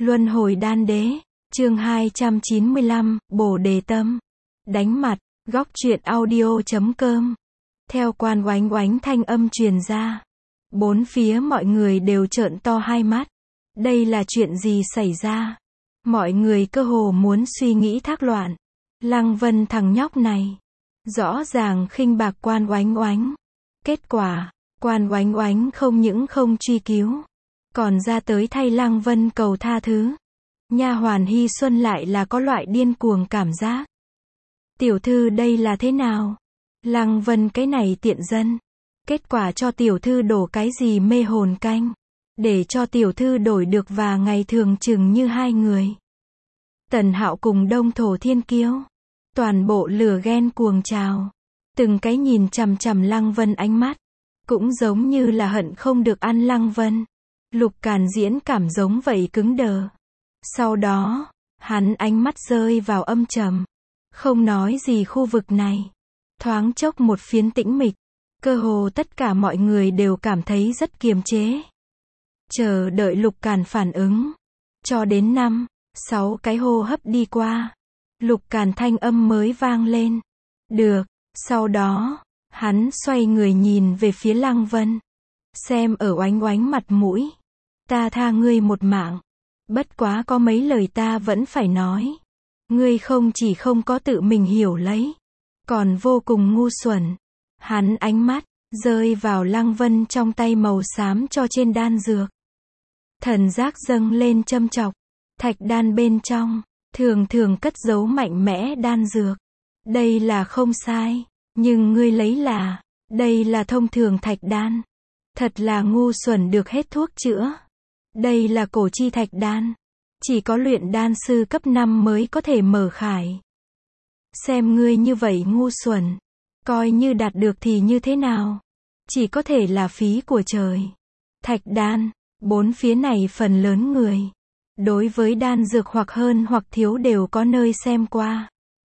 Luân hồi đan đế, chương 295, Bồ đề tâm. Đánh mặt, góc truyện audio.com. Theo Quan Oánh Oánh thanh âm truyền ra. Bốn phía mọi người đều trợn to hai mắt. Đây là chuyện gì xảy ra? Mọi người cơ hồ muốn suy nghĩ thác loạn. Lăng Vân thằng nhóc này. Rõ ràng khinh bạc Quan Oánh Oánh. Kết quả, Quan Oánh Oánh không những không truy cứu, còn ra tới thay Lăng Vân cầu tha thứ. Nha hoàn Hy Xuân lại là có loại điên cuồng cảm giác. Tiểu thư đây là thế nào? Lăng Vân cái này tiện dân. Kết quả cho tiểu thư đổ cái gì mê hồn canh. Để cho tiểu thư đổi được và ngày thường chừng như hai người. Tần Hạo cùng Đông Thổ Thiên Kiêu. Toàn bộ lửa ghen cuồng trào. Từng cái nhìn chằm chằm Lăng Vân ánh mắt. Cũng giống như là hận không được ăn Lăng Vân. Lục Càn diễn cảm giống vậy cứng đờ. Sau đó, hắn ánh mắt rơi vào âm trầm. Không nói gì khu vực này. Thoáng chốc một phiến tĩnh mịch. Cơ hồ tất cả mọi người đều cảm thấy rất kiềm chế. Chờ đợi Lục Càn phản ứng. Cho đến 5-6 cái hô hấp đi qua. Lục Càn thanh âm mới vang lên. Được. Sau đó, hắn xoay người nhìn về phía Lăng Vân. Xem ở Oánh Oánh mặt mũi. Ta tha ngươi một mạng. Bất quá có mấy lời ta vẫn phải nói. Ngươi không chỉ không có tự mình hiểu lấy, còn vô cùng ngu xuẩn. Hắn ánh mắt rơi vào Lăng Vân trong tay màu xám cho trên đan dược. Thần giác dâng lên châm chọc. Thạch đan bên trong, thường thường cất giấu mạnh mẽ đan dược. Đây là không sai, nhưng ngươi lấy là, đây là thông thường thạch đan. Thật là ngu xuẩn được hết thuốc chữa. Đây là cổ chi thạch đan. Chỉ có luyện đan sư cấp 5 mới có thể mở khải. Xem ngươi như vậy ngu xuẩn. Coi như đạt được thì như thế nào? Chỉ có thể là phí của trời. Thạch đan, bốn phía này phần lớn người. Đối với đan dược hoặc hơn hoặc thiếu đều có nơi xem qua.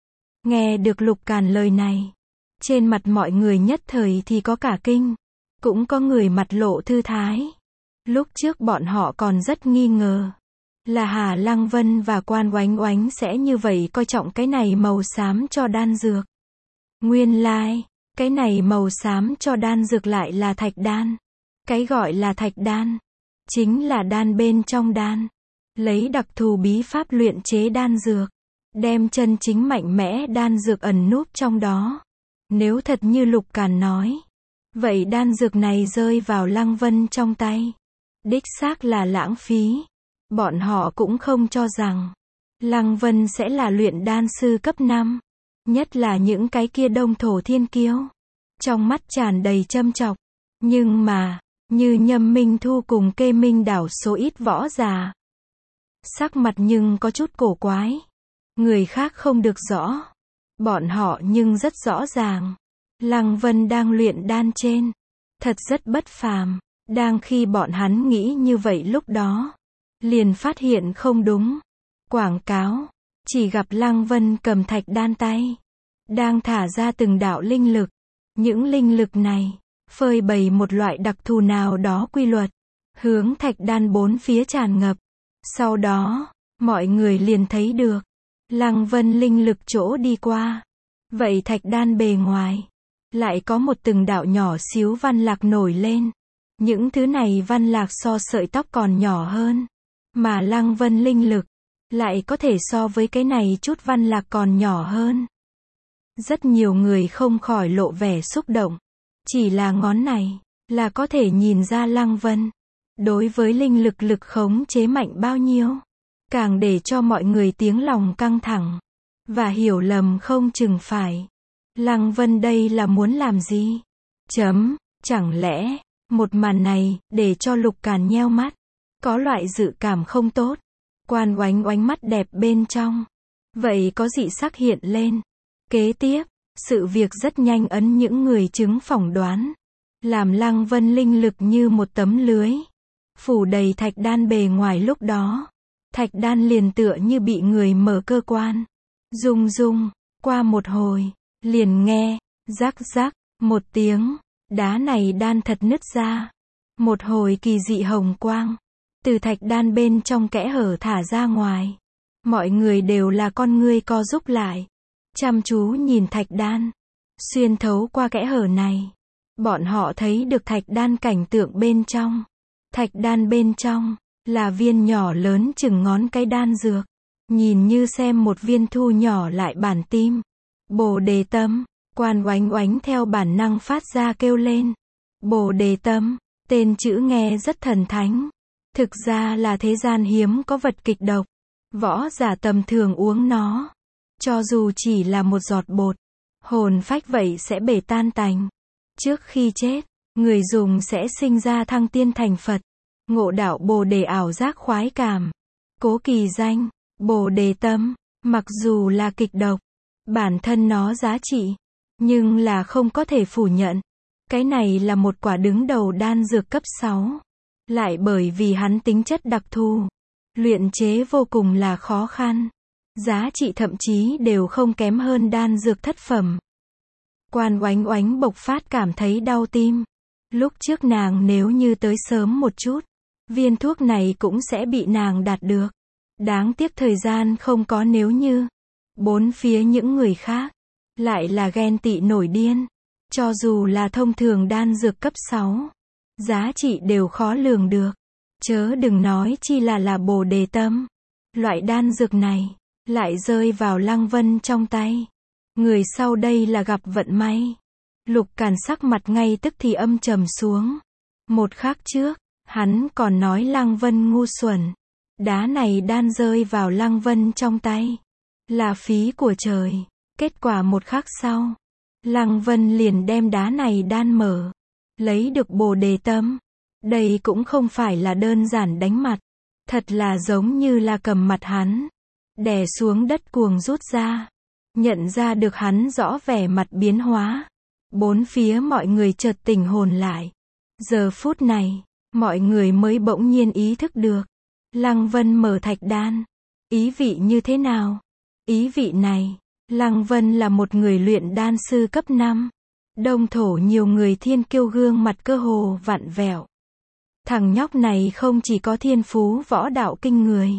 Nghe được Lục Càn lời này. Trên mặt mọi người nhất thời thì có cả kinh. Cũng có người mặt lộ thư thái. Lúc trước bọn họ còn rất nghi ngờ. Là Hà Lăng Vân và Quan Oánh Oánh sẽ như vậy coi trọng cái này màu xám cho đan dược. Nguyên lai, cái này màu xám cho đan dược lại là thạch đan. Cái gọi là thạch đan, chính là đan bên trong đan. Lấy đặc thù bí pháp luyện chế đan dược. Đem chân chính mạnh mẽ đan dược ẩn núp trong đó. Nếu thật như Lục Càn nói. Vậy đan dược này rơi vào Lăng Vân trong tay. Đích xác là lãng phí. Bọn họ cũng không cho rằng Lăng Vân sẽ là luyện đan sư cấp 5. Nhất là những cái kia Đông Thổ Thiên Kiêu. Trong mắt tràn đầy châm chọc. Nhưng mà, như Nhâm Minh Thu cùng Kê Minh Đảo số ít võ già. Sắc mặt nhưng có chút cổ quái. Người khác không được rõ. Bọn họ nhưng rất rõ ràng. Lăng Vân đang luyện đan trên. Thật rất bất phàm. Đang khi bọn hắn nghĩ như vậy lúc đó. Liền phát hiện không đúng. Quảng cáo. Chỉ gặp Lăng Vân cầm thạch đan tay. Đang thả ra từng đạo linh lực. Những linh lực này. Phơi bày một loại đặc thù nào đó quy luật. Hướng thạch đan bốn phía tràn ngập. Sau đó, mọi người liền thấy được. Lăng Vân linh lực chỗ đi qua. Vậy thạch đan bề ngoài. Lại có một từng đạo nhỏ xíu văn lạc nổi lên. Những thứ này văn lạc so sợi tóc còn nhỏ hơn. Mà Lăng Vân linh lực. Lại có thể so với cái này chút văn lạc còn nhỏ hơn. Rất nhiều người không khỏi lộ vẻ xúc động. Chỉ là ngón này. Là có thể nhìn ra Lăng Vân. Đối với linh lực lực khống chế mạnh bao nhiêu. Càng để cho mọi người tiếng lòng căng thẳng. Và hiểu lầm không chừng phải. Lăng Vân đây là muốn làm gì? Chẳng lẽ, một màn này, để cho Lục Càn nheo mắt. Có loại dự cảm không tốt. Quan Oánh Oánh mắt đẹp bên trong. Vậy có dị sắc hiện lên. Kế tiếp, sự việc rất nhanh ấn những người chứng phỏng đoán. Làm Lăng Vân linh lực như một tấm lưới. Phủ đầy thạch đan bề ngoài lúc đó. Thạch đan liền tựa như bị người mở cơ quan. Rung rung, qua một hồi, liền nghe, rắc rắc, một tiếng, đá này đan thật nứt ra. Một hồi kỳ dị hồng quang. từ thạch đan bên trong kẽ hở thả ra ngoài. Mọi người đều là con ngươi co rúm lại, chăm chú nhìn thạch đan. Xuyên thấu qua kẽ hở này, bọn họ thấy được thạch đan cảnh tượng bên trong. Thạch đan bên trong là viên nhỏ lớn chừng ngón cái đan dược, nhìn như xem một viên thu nhỏ lại bản tim. Bồ đề tâm, Quan Oánh Oánh theo bản năng phát ra kêu lên. Bồ đề tâm, tên chữ nghe rất thần thánh. Thực ra là thế gian hiếm có vật kịch độc. Võ giả tầm thường uống nó, cho dù chỉ là một giọt bột, hồn phách vậy sẽ bể tan tành. Trước khi chết, người dùng sẽ sinh ra thăng tiên thành Phật, ngộ đạo Bồ đề ảo giác khoái cảm. Cố kỳ danh, Bồ đề tâm, mặc dù là kịch độc, bản thân nó giá trị, nhưng là không có thể phủ nhận. Cái này là một quả đứng đầu đan dược cấp 6. Lại bởi vì hắn tính chất đặc thù, luyện chế vô cùng là khó khăn. Giá trị thậm chí đều không kém hơn đan dược thất phẩm. Quan Oánh Oánh bộc phát cảm thấy đau tim. Lúc trước nàng nếu như tới sớm một chút, viên thuốc này cũng sẽ bị nàng đạt được. Đáng tiếc thời gian không có nếu như. Bốn phía những người khác lại là ghen tị nổi điên. Cho dù là thông thường đan dược cấp 6, giá trị đều khó lường được. Chớ đừng nói chi là Bồ đề tâm. Loại đan dược này lại rơi vào Lăng Vân trong tay. Người sau đây là gặp vận may. Lục Càn sắc mặt ngay tức thì âm trầm xuống. Một khắc trước, hắn còn nói Lăng Vân ngu xuẩn. Đá này đan rơi vào Lăng Vân trong tay là phí của trời. Kết quả một khắc sau, Lăng Vân liền đem đá này đan mở, lấy được Bồ đề tâm. Đây cũng không phải là đơn giản đánh mặt, thật là giống như là cầm mặt hắn, đè xuống đất cuồng rút ra. Nhận ra được hắn rõ vẻ mặt biến hóa. Bốn phía mọi người chợt tỉnh hồn lại. Giờ phút này, mọi người mới bỗng nhiên ý thức được. Lăng Vân mở thạch đan. Ý vị như thế nào? Ý vị này, Lăng Vân là một người luyện đan sư cấp 5. Đông thổ nhiều người thiên kiêu gương mặt cơ hồ vặn vẹo. Thằng nhóc này không chỉ có thiên phú võ đạo kinh người,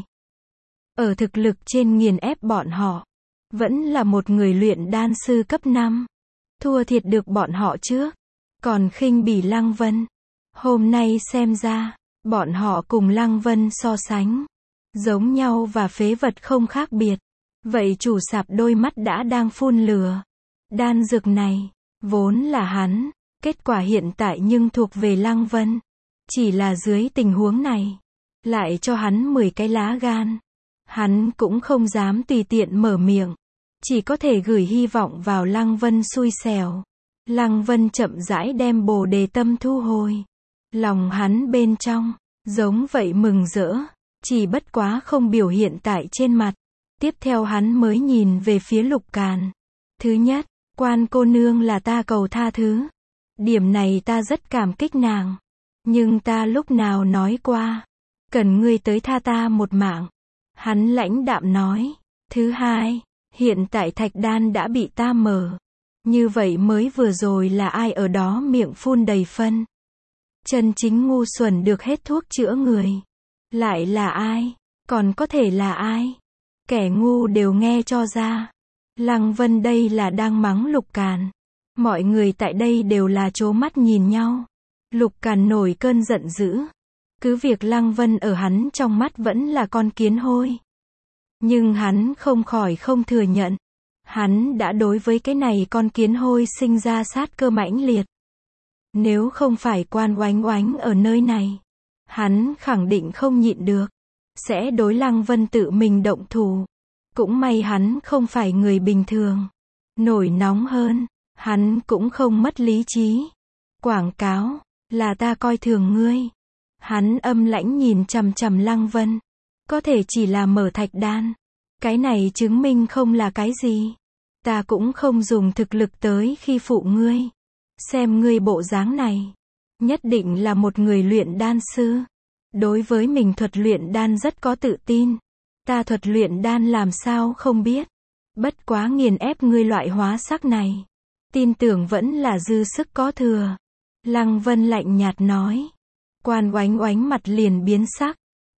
ở thực lực trên nghiền ép bọn họ, vẫn là một người luyện đan sư cấp 5. Thua thiệt được bọn họ trước, còn khinh bỉ Lăng Vân. Hôm nay xem ra, bọn họ cùng Lăng Vân so sánh, giống nhau và phế vật không khác biệt. Vậy chủ sạp đôi mắt đã đang phun lửa. Đan dược này, vốn là hắn, kết quả hiện tại nhưng thuộc về Lăng Vân. Chỉ là dưới tình huống này, lại cho hắn 10 cái lá gan. Hắn cũng không dám tùy tiện mở miệng, chỉ có thể gửi hy vọng vào Lăng Vân xui xẻo. Lăng Vân chậm rãi đem Bồ đề tâm thu hồi. Lòng hắn bên trong, giống vậy mừng rỡ, chỉ bất quá không biểu hiện tại trên mặt. Tiếp theo hắn mới nhìn về phía Lục Càn. Thứ nhất, Quan cô nương là ta cầu tha thứ. Điểm này ta rất cảm kích nàng. Nhưng ta lúc nào nói qua, cần ngươi tới tha ta một mạng. Hắn lãnh đạm nói. Thứ hai, hiện tại thạch đan đã bị ta mở. Như vậy mới vừa rồi là ai ở đó miệng phun đầy phân. Chân chính ngu xuẩn được hết thuốc chữa người. Lại là ai? Còn có thể là ai? Kẻ ngu đều nghe cho ra. Lăng Vân đây là đang mắng Lục Càn. Mọi người tại đây đều là trố mắt nhìn nhau. Lục Càn nổi cơn giận dữ. Cứ việc Lăng Vân ở hắn trong mắt vẫn là con kiến hôi. Nhưng hắn không khỏi không thừa nhận. Hắn đã đối với cái này con kiến hôi sinh ra sát cơ mãnh liệt. Nếu không phải Quan Oánh Oánh ở nơi này, hắn khẳng định không nhịn được, sẽ đối Lăng Vân tự mình động thủ. Cũng may hắn không phải người bình thường. Nổi nóng hơn, hắn cũng không mất lý trí. Quảng cáo, là ta coi thường ngươi. Hắn âm lãnh nhìn chằm chằm Lăng Vân. Có thể chỉ là mở thạch đan. Cái này chứng minh không là cái gì. Ta cũng không dùng thực lực tới khi phụ ngươi. Xem ngươi bộ dáng này, nhất định là một người luyện đan sư. Đối với mình thuật luyện đan rất có tự tin. Ta thuật luyện đan làm sao không biết. Bất quá nghiền ép ngươi loại hóa sắc này. Tin tưởng vẫn là dư sức có thừa. Lăng Vân lạnh nhạt nói. Quan Oánh Oánh mặt liền biến sắc.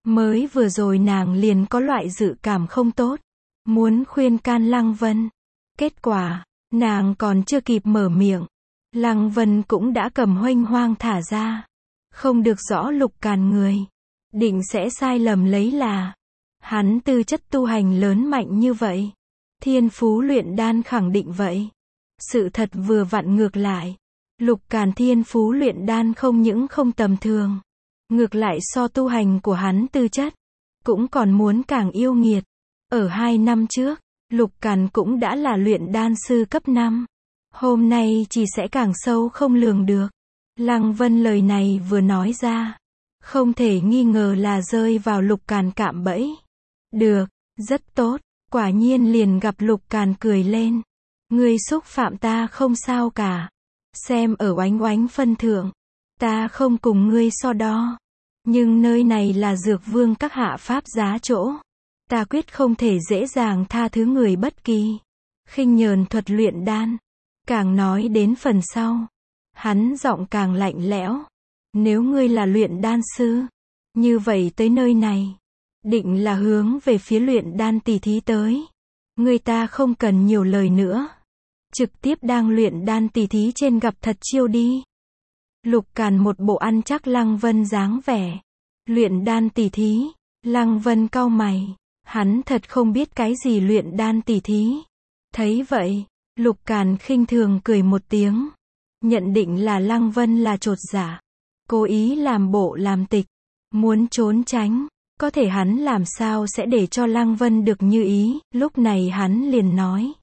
Mới vừa rồi nàng liền có loại dự cảm không tốt, muốn khuyên can Lăng Vân. Kết quả, nàng còn chưa kịp mở miệng, Lăng Vân cũng đã cầm huênh hoang thả ra. Không được rõ Lục Càn người, định sẽ sai lầm lấy là hắn tư chất tu hành lớn mạnh như vậy, thiên phú luyện đan khẳng định vậy. Sự thật vừa vặn ngược lại, Lục Càn thiên phú luyện đan không những không tầm thường, ngược lại so tu hành của hắn tư chất, cũng còn muốn càng yêu nghiệt. Ở 2 năm trước, Lục Càn cũng đã là luyện đan sư cấp 5. Hôm nay chỉ sẽ càng sâu không lường được. Lăng Vân lời này vừa nói ra, không thể nghi ngờ là rơi vào Lục Càn cạm bẫy. Được, rất tốt, quả nhiên liền gặp Lục Càn cười lên. Ngươi xúc phạm ta không sao cả. Xem ở Oánh Oánh phân thượng, ta không cùng ngươi so đo. Nhưng nơi này là Dược Vương các hạ pháp giá chỗ. Ta quyết không thể dễ dàng tha thứ người bất kỳ. Khinh nhờn thuật luyện đan. Càng nói đến phần sau, hắn giọng càng lạnh lẽo. Nếu ngươi là luyện đan sư, như vậy tới nơi này, định là hướng về phía luyện đan tỷ thí tới. Người ta không cần nhiều lời nữa. Trực tiếp đang luyện đan tỷ thí trên gặp thật chiêu đi. Lục Càn một bộ ăn chắc Lăng Vân dáng vẻ. Luyện đan tỷ thí, Lăng Vân cau mày. Hắn thật không biết cái gì luyện đan tỷ thí. Thấy vậy, Lục Càn khinh thường cười một tiếng. Nhận định là Lăng Vân là chột dạ, cố ý làm bộ làm tịch, muốn trốn tránh. Có thể hắn làm sao sẽ để cho Lăng Vân được như ý. Lúc này hắn liền nói.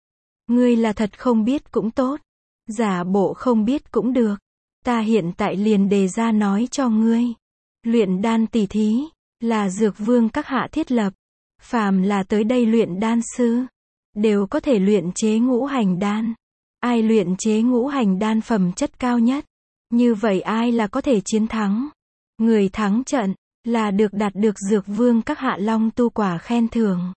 Ngươi là thật không biết cũng tốt, giả bộ không biết cũng được. Ta hiện tại liền đề ra nói cho ngươi. Luyện đan tỷ thí, là Dược Vương các hạ thiết lập. Phàm là tới đây luyện đan sư, đều có thể luyện chế ngũ hành đan. Ai luyện chế ngũ hành đan phẩm chất cao nhất, như vậy ai là có thể chiến thắng. Người thắng trận, là được đạt được Dược Vương các hạ long tu quả khen thưởng.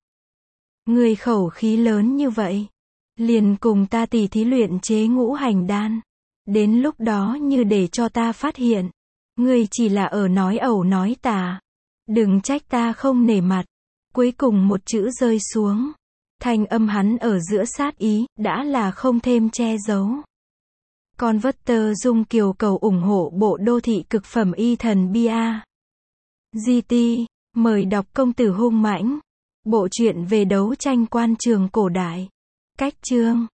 Người khẩu khí lớn như vậy, liền cùng ta tỉ thí luyện chế ngũ hành đan. Đến lúc đó như để cho ta phát hiện, ngươi chỉ là ở nói ẩu nói tà. Đừng trách ta không nể mặt. Cuối cùng một chữ rơi xuống. Thanh âm hắn ở giữa sát ý, đã là không thêm che giấu. Converter Dung Kiều cầu ủng hộ bộ đô thị cực phẩm y thần bia. GT, mời đọc Công tử hung mãnh. Bộ truyện về đấu tranh quan trường cổ đại. Cách chương